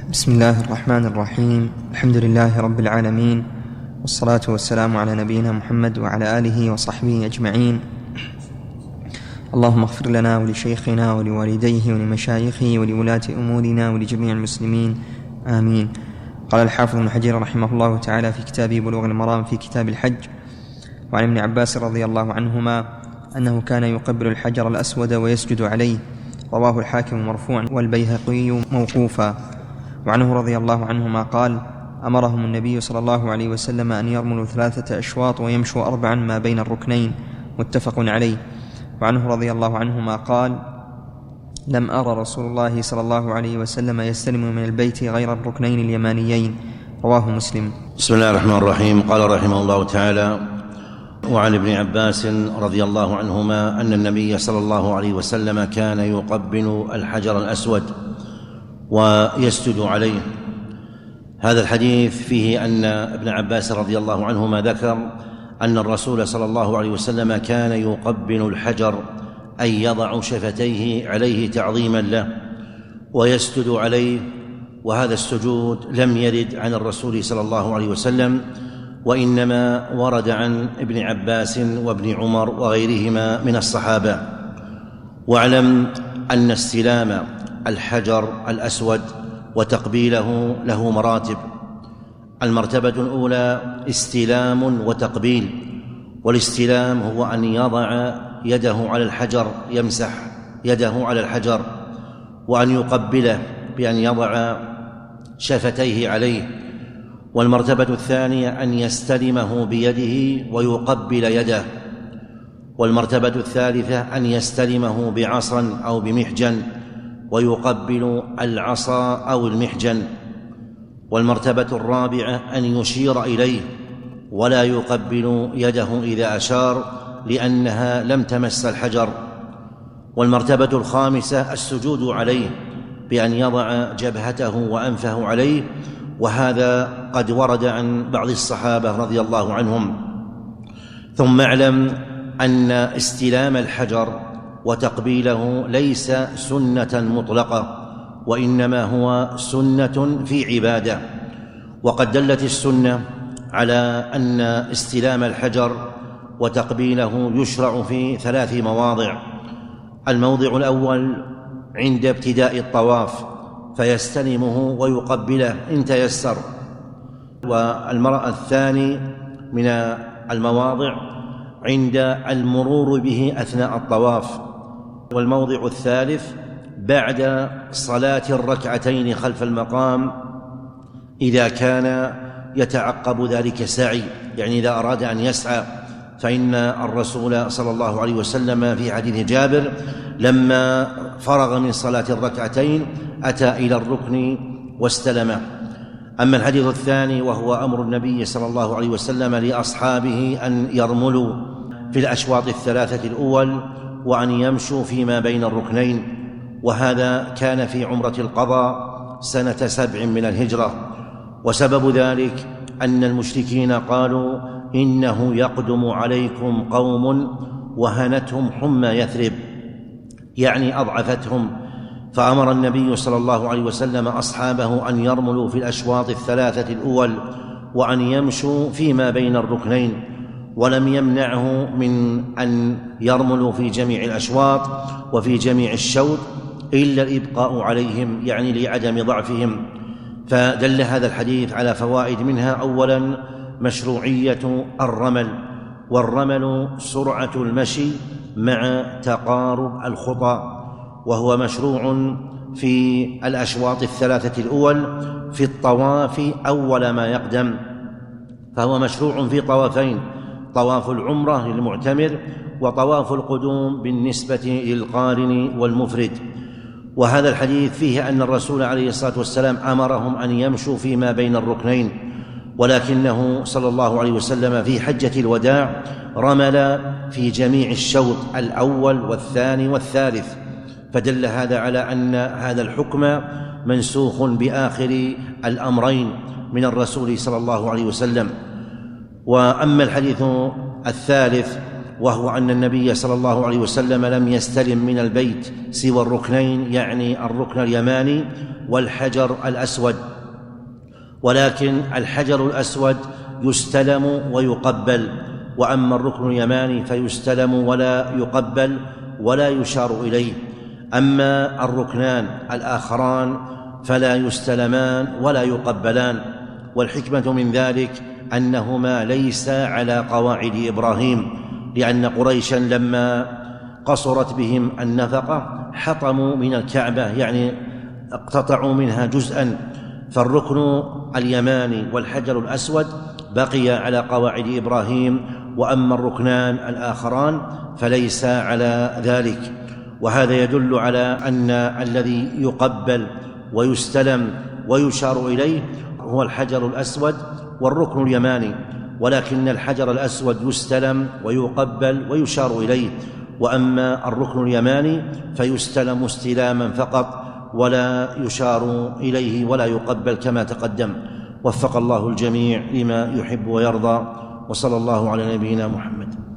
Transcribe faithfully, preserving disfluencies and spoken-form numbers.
بسم الله الرحمن الرحيم. الحمد لله رب العالمين، والصلاة والسلام على نبينا محمد وعلى آله وصحبه أجمعين. اللهم اغفر لنا ولشيخنا ولوالديه ولمشايخه ولولاة أمورنا ولجميع المسلمين، آمين. قال الحافظ ابن حجر رحمه الله تعالى في كتابه بلوغ المرام في كتاب الحج: وعن ابن عباس رضي الله عنهما أنه كان يقبل الحجر الأسود ويسجد عليه، رواه الحاكم مرفوعا والبيهقي موقوفا. وعنه رضي الله عنهما قال: أمرهم النبي صلى الله عليه وسلم أن يرملوا ثلاثة أشواط ويمشوا أربعا ما بين الركنين، متفق عليه. وعنه رضي الله عنهما قال: لم أرى رسول الله صلى الله عليه وسلم يستلم من البيت غير الركنين اليمانيين، رواه مسلم. بسم الله الرحمن الرحيم. قال رحمه الله تعالى: وعن ابن عباس رضي الله عنهما أن النبي صلى الله عليه وسلم كان يقبل الحجر الأسود ويسجد عليه. هذا الحديث فيه أن ابن عباس رضي الله عنهما ذكر أن الرسول صلى الله عليه وسلم كان يقبل الحجر، أي يضع شفتيه عليه تعظيما له ويسجد عليه. وهذا السجود لم يرد عن الرسول صلى الله عليه وسلم، وإنما ورد عن ابن عباس وابن عمر وغيرهما من الصحابة. واعلم أن استلام الحجر الأسود وتقبيله له مراتب. المرتبة الأولى استلام وتقبيل، والاستلام هو أن يضع يده على الحجر، يمسح يده على الحجر، وأن يقبله بأن يضع شفتيه عليه. والمرتبة الثانية أن يستلمه بيده ويقبل يده. والمرتبة الثالثة أن يستلمه بعصا أو بمحجن ويقبل العصا أو المحجن. والمرتبة الرابعة أن يشير إليه ولا يقبل يده إذا أشار، لأنها لم تمس الحجر. والمرتبة الخامسة السجود عليه بأن يضع جبهته وأنفه عليه، وهذا قد ورد عن بعض الصحابة رضي الله عنهم. ثم اعلم أن استلام الحجر وتقبيله ليس سنة مطلقة، وإنما هو سنة في عبادة. وقد دلت السنة على أن استلام الحجر وتقبيله يشرع في ثلاث مواضع. الموضع الأول عند ابتداء الطواف فيستلمه ويقبله إن تيسر. والمرأة الثاني من المواضع عند المرور به أثناء الطواف. والموضع الثالث بعد صلاة الركعتين خلف المقام، إذا كان يتعقب ذلك سعي، يعني إذا أراد أن يسعى. فإن الرسول صلى الله عليه وسلم في حديث جابر لما فرغ من صلاة الركعتين أتى إلى الركن واستلمه. أما الحديث الثاني وهو أمر النبي صلى الله عليه وسلم لأصحابه أن يرملوا في الأشواط الثلاثة الأول وأن يمشوا فيما بين الركنين، وهذا كان في عمرة القضاء سنة سبع من الهجرة. وسبب ذلك أن المشركين قالوا: إنه يقدم عليكم قوم وهنتهم حمى يثرب، يعني أضعفتهم. فأمر النبي صلى الله عليه وسلم أصحابه أن يرملوا في الأشواط الثلاثة الأول وأن يمشوا فيما بين الركنين، ولم يمنعه من أن يرملوا في جميع الأشواط وفي جميع الشوط إلا الإبقاء عليهم، يعني لعدم ضعفهم. فدل هذا الحديث على فوائد، منها أولا مشروعية الرمل، والرمل سرعة المشي مع تقارب الخطى، وهو مشروع في الأشواط الثلاثة الأول في الطواف أول ما يقدم. فهو مشروع في طوافين: طواف العمرة للمعتمر وطواف القدوم بالنسبة للقارن والمفرد. وهذا الحديث فيه أن الرسول عليه الصلاة والسلام أمرهم أن يمشوا فيما بين الركنين، ولكنه صلى الله عليه وسلم في حجة الوداع رمل في جميع الشوط الأول والثاني والثالث، فدل هذا على أن هذا الحكم منسوخ بآخر الأمرين من الرسول صلى الله عليه وسلم. وأما الحديث الثالث وهو أن النبي صلى الله عليه وسلم لم يستلم من البيت سوى الركنين، يعني الركن اليماني والحجر الأسود، ولكن الحجر الأسود يستلم ويقبل، وأما الركن اليماني فيستلم ولا يقبل ولا يشار إليه. أما الركنان الآخران فلا يستلمان ولا يقبلان، والحكمة من ذلك أنهما ليس على قواعد إبراهيم، لأن قريشا لما قصرت بهم النفقة حطموا من الكعبة، يعني اقتطعوا منها جزءا، فالركن اليماني والحجر الأسود بقي على قواعد إبراهيم، وأما الركنان الآخران فليس على ذلك. وهذا يدل على أن الذي يقبل ويستلم ويشار إليه هو الحجر الأسود والركن اليماني، ولكن الحجر الأسود يستلم ويقبل ويشار إليه، وأما الركن اليماني فيستلم استلاما فقط ولا يشار إليه ولا يقبل كما تقدم. وفق الله الجميع لما يحب ويرضى، وصلى الله على نبينا محمد.